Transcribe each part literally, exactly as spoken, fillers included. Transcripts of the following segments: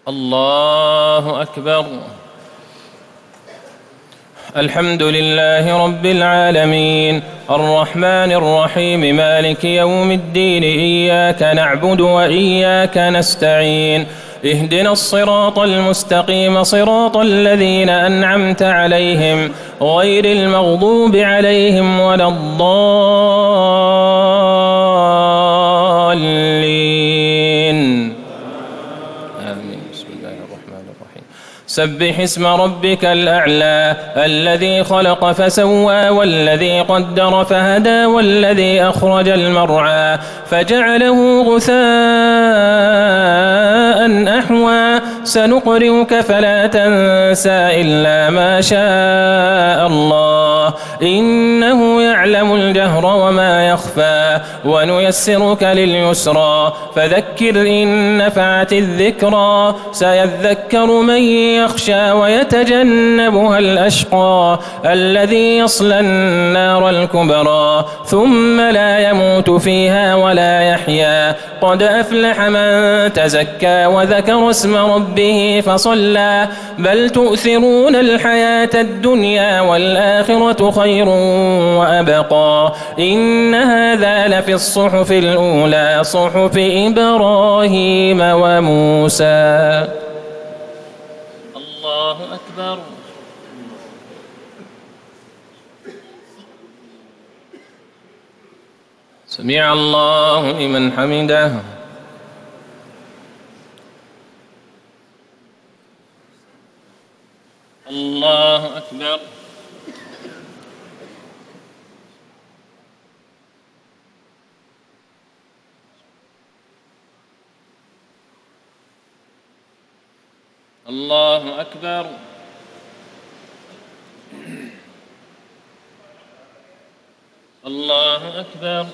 الله أكبر. الحمد لله رب العالمين الرحمن الرحيم مالك يوم الدين إياك نعبد وإياك نستعين اهدنا الصراط المستقيم صراط الذين أنعمت عليهم غير المغضوب عليهم ولا الضالين آمين. بسم الله الرحمن الرحيم. سبح اسم ربك الأعلى الذي خلق فسوى والذي قدر فهدى والذي أخرج المرعى فجعله غثاء أحوى سنقرئك فلا تنسى إلا ما شاء الله إنه يعلم الجهر وما يخفى ونيسرك لليسرى فذكر إن نفعت الذكرى سيذكر من يخشى ويتجنبها الأشقى الذي يصلى النار الكبرى ثم لا يموت فيها ولا يحيا قد أفلح من تزكى وذكر اسم ربه فصلى بل تؤثرون الحياة الدنيا والآخرة خير وأبقى إن هذا لفي الصحف الأولى صحف إبراهيم وموسى. الله أكبر. سمع الله لمن حمده. الله أكبر. الله أكبر. الله أكبر.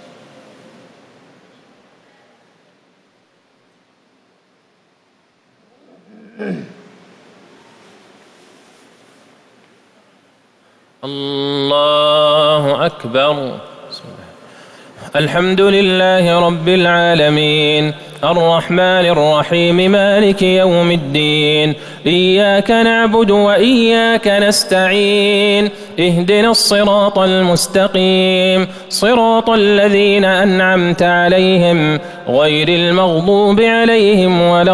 الله أكبر. الحمد لله رب العالمين الرحمن الرحيم مالك يوم الدين إياك نعبد وإياك نستعين اهدنا الصراط المستقيم صراط الذين أنعمت عليهم غير المغضوب عليهم ولا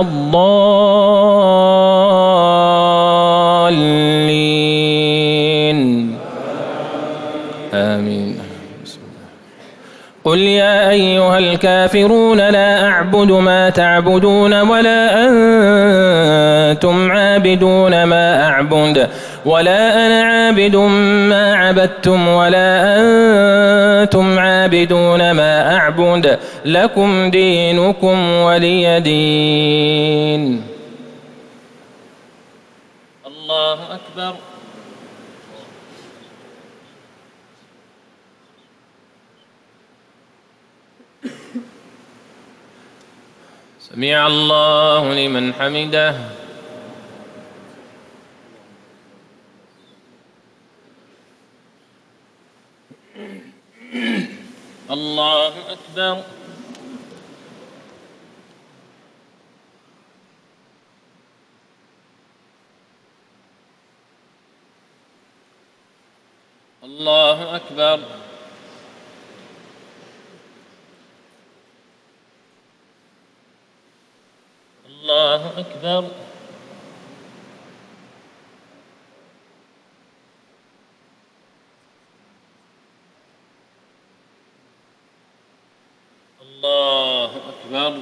الضالين آمين. قل يا أيها الكافرون لا أعبد ما تعبدون ولا أنتم عابدون ما أعبد ولا أنا عابد ما عبدتم ولا أنتم عابدون ما أعبد لكم دينكم ولي دين. الله أكبر. سمع الله لمن حمده. الله أكبر. الله أكبر. الله أكبر. الله أكبر.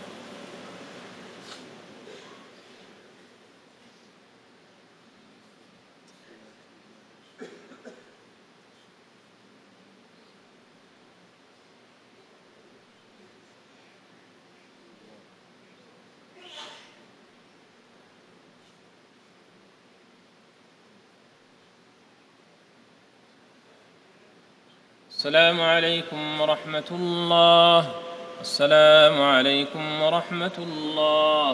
السلام عليكم ورحمة الله. السلام عليكم ورحمة الله.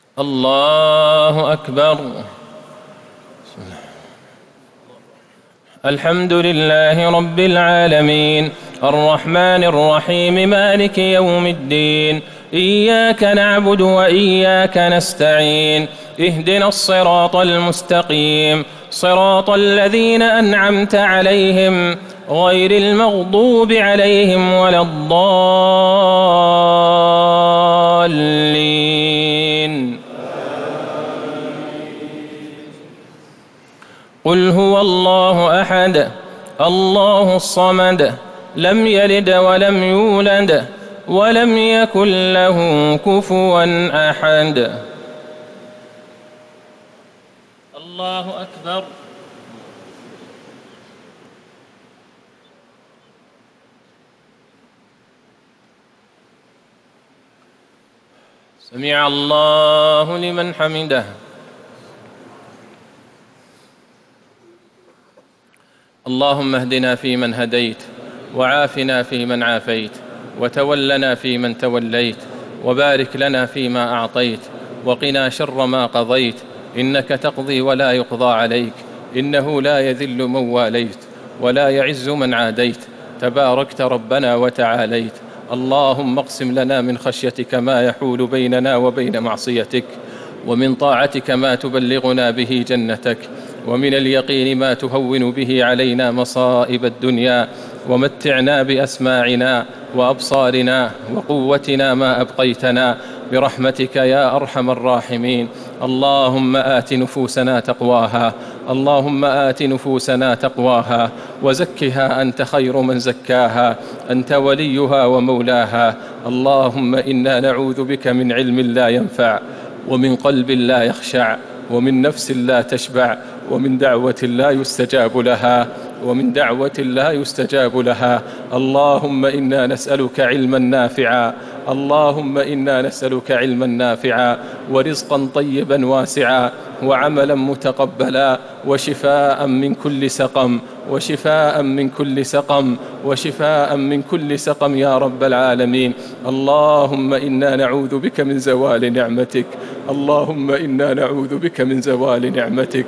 الله أكبر. الحمد لله رب العالمين الرحمن الرحيم مالك يوم الدين إياك نعبد وإياك نستعين اهدنا الصراط المستقيم صراط الذين أنعمت عليهم غير المغضوب عليهم ولا الضالين. قل هو الله أحد الله الصمد لم يلد ولم يولد ولم يكن له كفوا أحد. الله أكبر. سمع الله لمن حمده. اللهم اهدنا فيمن هديت وعافنا فيمن عافيت وتولنا فيمن توليت وبارك لنا فيما أعطيت وقنا شر ما قضيت إنك تقضي ولا يقضى عليك إنه لا يذل من واليت ولا يعز من عاديت تباركت ربنا وتعاليت. اللهم اقسم لنا من خشيتك ما يحول بيننا وبين معصيتك ومن طاعتك ما تبلغنا به جنتك ومن اليقين ما تهون به علينا مصائب الدنيا ومتعنا بأسماعنا وأبصارنا وقوتنا ما أبقيتنا برحمتك يا أرحم الراحمين. اللهم آت نفوسنا تقواها اللهم آت نفوسنا تقواها وزكها أنت خير من زكاها أنت وليها ومولاها. اللهم إنا نعوذ بك من علم لا ينفع ومن قلب لا يخشع ومن نفس لا تشبع ومن دعوة لا يستجاب لها ومن دعوة لا يستجاب لها. اللهم إنا نسألك علما نافعا اللهم إنا نسألك علما نافعا ورزقا طيبا واسعا وعملا متقبلا وشفاء من كل سقم وشفاء من كل سقم وشفاء من كل سقم يا رب العالمين. اللهم إنا نعوذ بك من زوال نعمتك اللهم إنا نعوذ بك من زوال نعمتك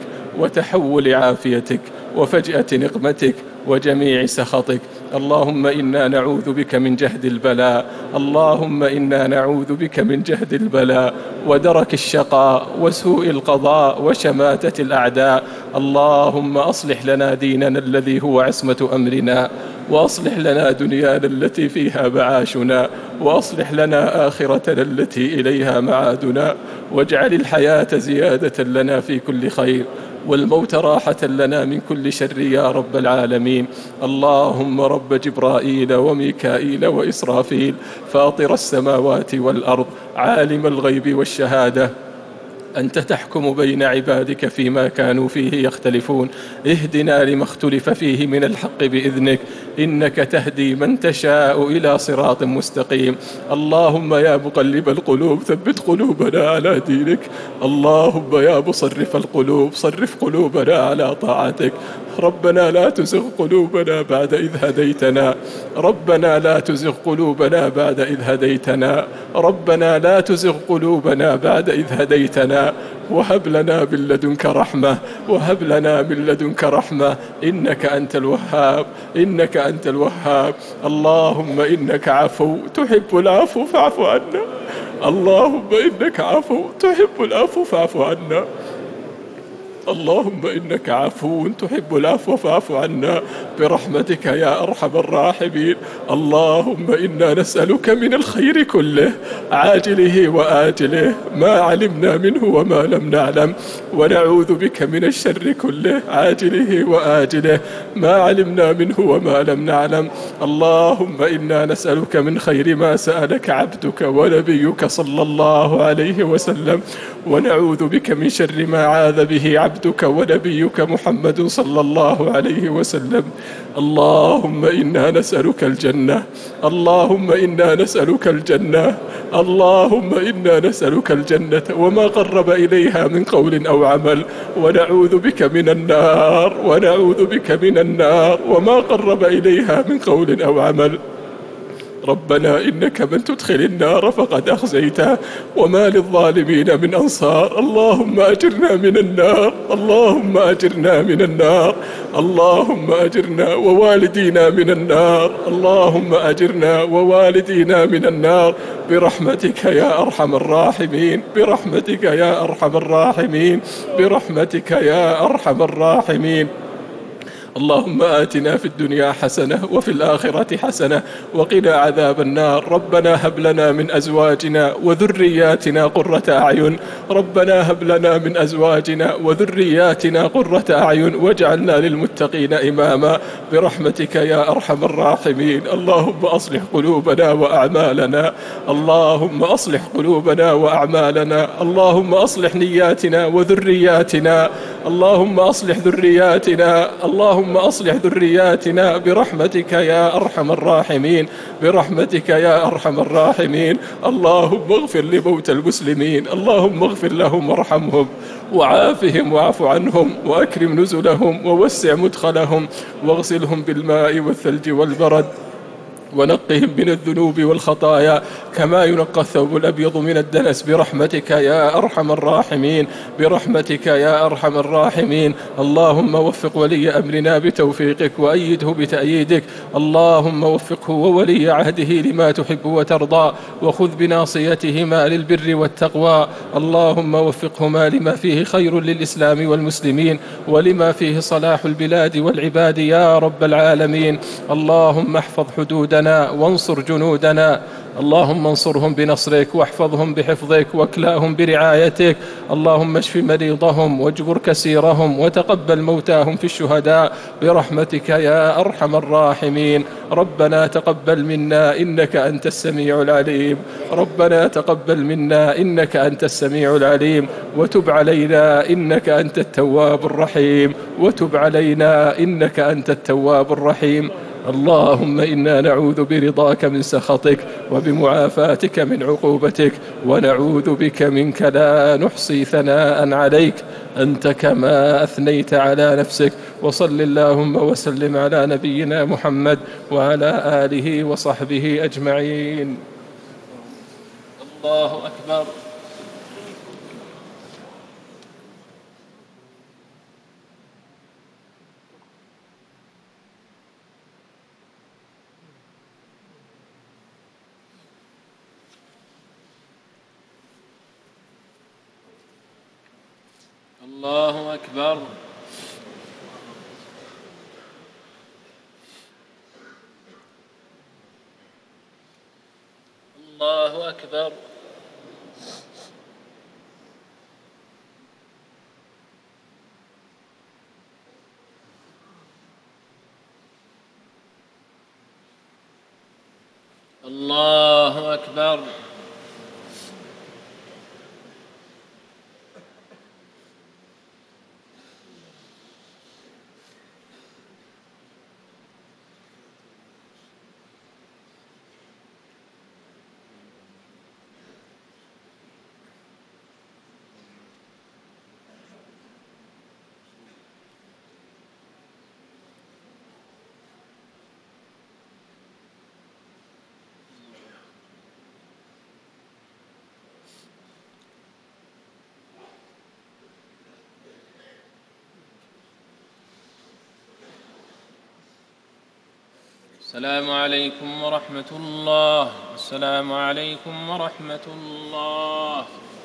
وتحول عافيتك وفجأة نقمتك وجميع سخطك. اللهم إنا نعوذ بك من جهد البلاء اللهم إنا نعوذ بك من جهد البلاء ودرك الشقاء وسوء القضاء وشماتة الأعداء. اللهم أصلح لنا ديننا الذي هو عصمة أمرنا وأصلح لنا دنيانا التي فيها معاشنا وأصلح لنا آخرتنا التي إليها معادنا واجعل الحياة زيادة لنا في كل خير والموت راحة لنا من كل شر يا رب العالمين. اللهم رب جبرائيل وميكائيل وإسرافيل فاطر السماوات والأرض عالم الغيب والشهادة أنت تحكم بين عبادك فيما كانوا فيه يختلفون اهدنا لما اختلف فيه من الحق بإذنك إنك تهدي من تشاء إلى صراط مستقيم. اللهم يا مقلب القلوب ثبت قلوبنا على دينك اللهم يا مصرف القلوب صرف قلوبنا على طاعتك. ربنا لا تزغ قلوبنا بعد إذ هديتنا ربنا لا تزغ قلوبنا بعد إذ هديتنا ربنا لا تزغ قلوبنا بعد إذ هديتنا وهب لنا من لدنك رحمة وهب لنا من لدنك رحمة إنك أنت الوهاب إنك أنت الوهاب. اللهم إنك عفو تحب العفو فاعف عنا اللهم إنك عفو تحب العفو فاعف عنا اللهم إنك عفو تحب العفو فاعف عنا برحمتك يا أرحم الراحمين. اللهم إنا نسألك من الخير كله عاجله وآجله ما علمنا منه وما لم نعلم ونعوذ بك من الشر كله عاجله وآجله ما علمنا منه وما لم نعلم. اللهم إنا نسألك من خير ما سألك عبدك ونبيك صلى الله عليه وسلم ونعوذ بك من شر ما عاذ به عبدك ونبيك محمد صلى الله عليه وسلم. اللهم إنا نسألك الجنة اللهم إنا نسألك الجنة اللهم إنا نسألك الجنة وما قرب إليها من قول أو عمل ونعوذ بك من النار ونعوذ بك من النار وما قرب إليها من قول أو عمل. ربنا إنك من تدخل النار فقد أخزيته وما للظالمين من أنصار. اللهم أجرنا من النار، اللهم أجرنا من النار، اللهم أجرنا ووالدينا من النار، اللهم أجرنا ووالدينا من النار برحمتك يا أرحم الراحمين، برحمتك يا أرحم الراحمين، برحمتك يا أرحم الراحمين. اللهم آتنا في الدنيا حسنة وفي الآخرة حسنة وقنا عذاب النار. ربنا هب لنا من أزواجنا وذرياتنا قرة أعين، ربنا هب لنا من أزواجنا وذرياتنا قرة أعين واجعلنا للمتقين إماما برحمتك يا أرحم الراحمين. اللهم أصلح قلوبنا وأعمالنا، اللهم أصلح قلوبنا وأعمالنا، اللهم أصلح نياتنا وذرياتنا، اللهم أصلح ذرياتنا، اللهم اللهم أصلح ذرياتنا برحمتك يا أرحم الراحمين، برحمتك يا أرحم الراحمين. اللهم اغفر لموتى المسلمين، اللهم اغفر لهم وارحمهم وعافهم واعف عنهم وأكرم نزلهم ووسع مدخلهم واغسلهم بالماء والثلج والبرد ونقهم من الذنوب والخطايا كما ينقى الثوب الأبيض من الدنس برحمتك يا أرحم الراحمين، برحمتك يا أرحم الراحمين. اللهم وفق ولي أمرنا بتوفيقك وأيده بتأييدك، اللهم وفقه وولي عهده لما تحب وترضى وخذ بناصيتهما للبر والتقوى. اللهم وفقهما لما فيه خير للإسلام والمسلمين ولما فيه صلاح البلاد والعباد يا رب العالمين. اللهم احفظ حدودنا وانصر جنودنا، اللهم انصرهم بنصرك واحفظهم بحفظك واكلاهم برعايتك. اللهم اشف مريضهم واجبر كسيرهم وتقبل موتاهم في الشهداء برحمتك يا أرحم الراحمين. ربنا تقبل منا إنك أنت السميع العليم، ربنا تقبل منا إنك أنت السميع العليم، وتب علينا إنك أنت التواب الرحيم، وتب علينا إنك أنت التواب الرحيم. اللهم إنا نعوذ برضاك من سخطك وبمعافاتك من عقوبتك ونعوذ بك منك لا نحصي ثناء عليك أنت كما أثنيت على نفسك. وصل اللهم وسلم على نبينا محمد وعلى آله وصحبه أجمعين. الله أكبر. الله أكبر. الله أكبر. الله أكبر. السلام عليكم ورحمة الله. السلام عليكم ورحمة الله.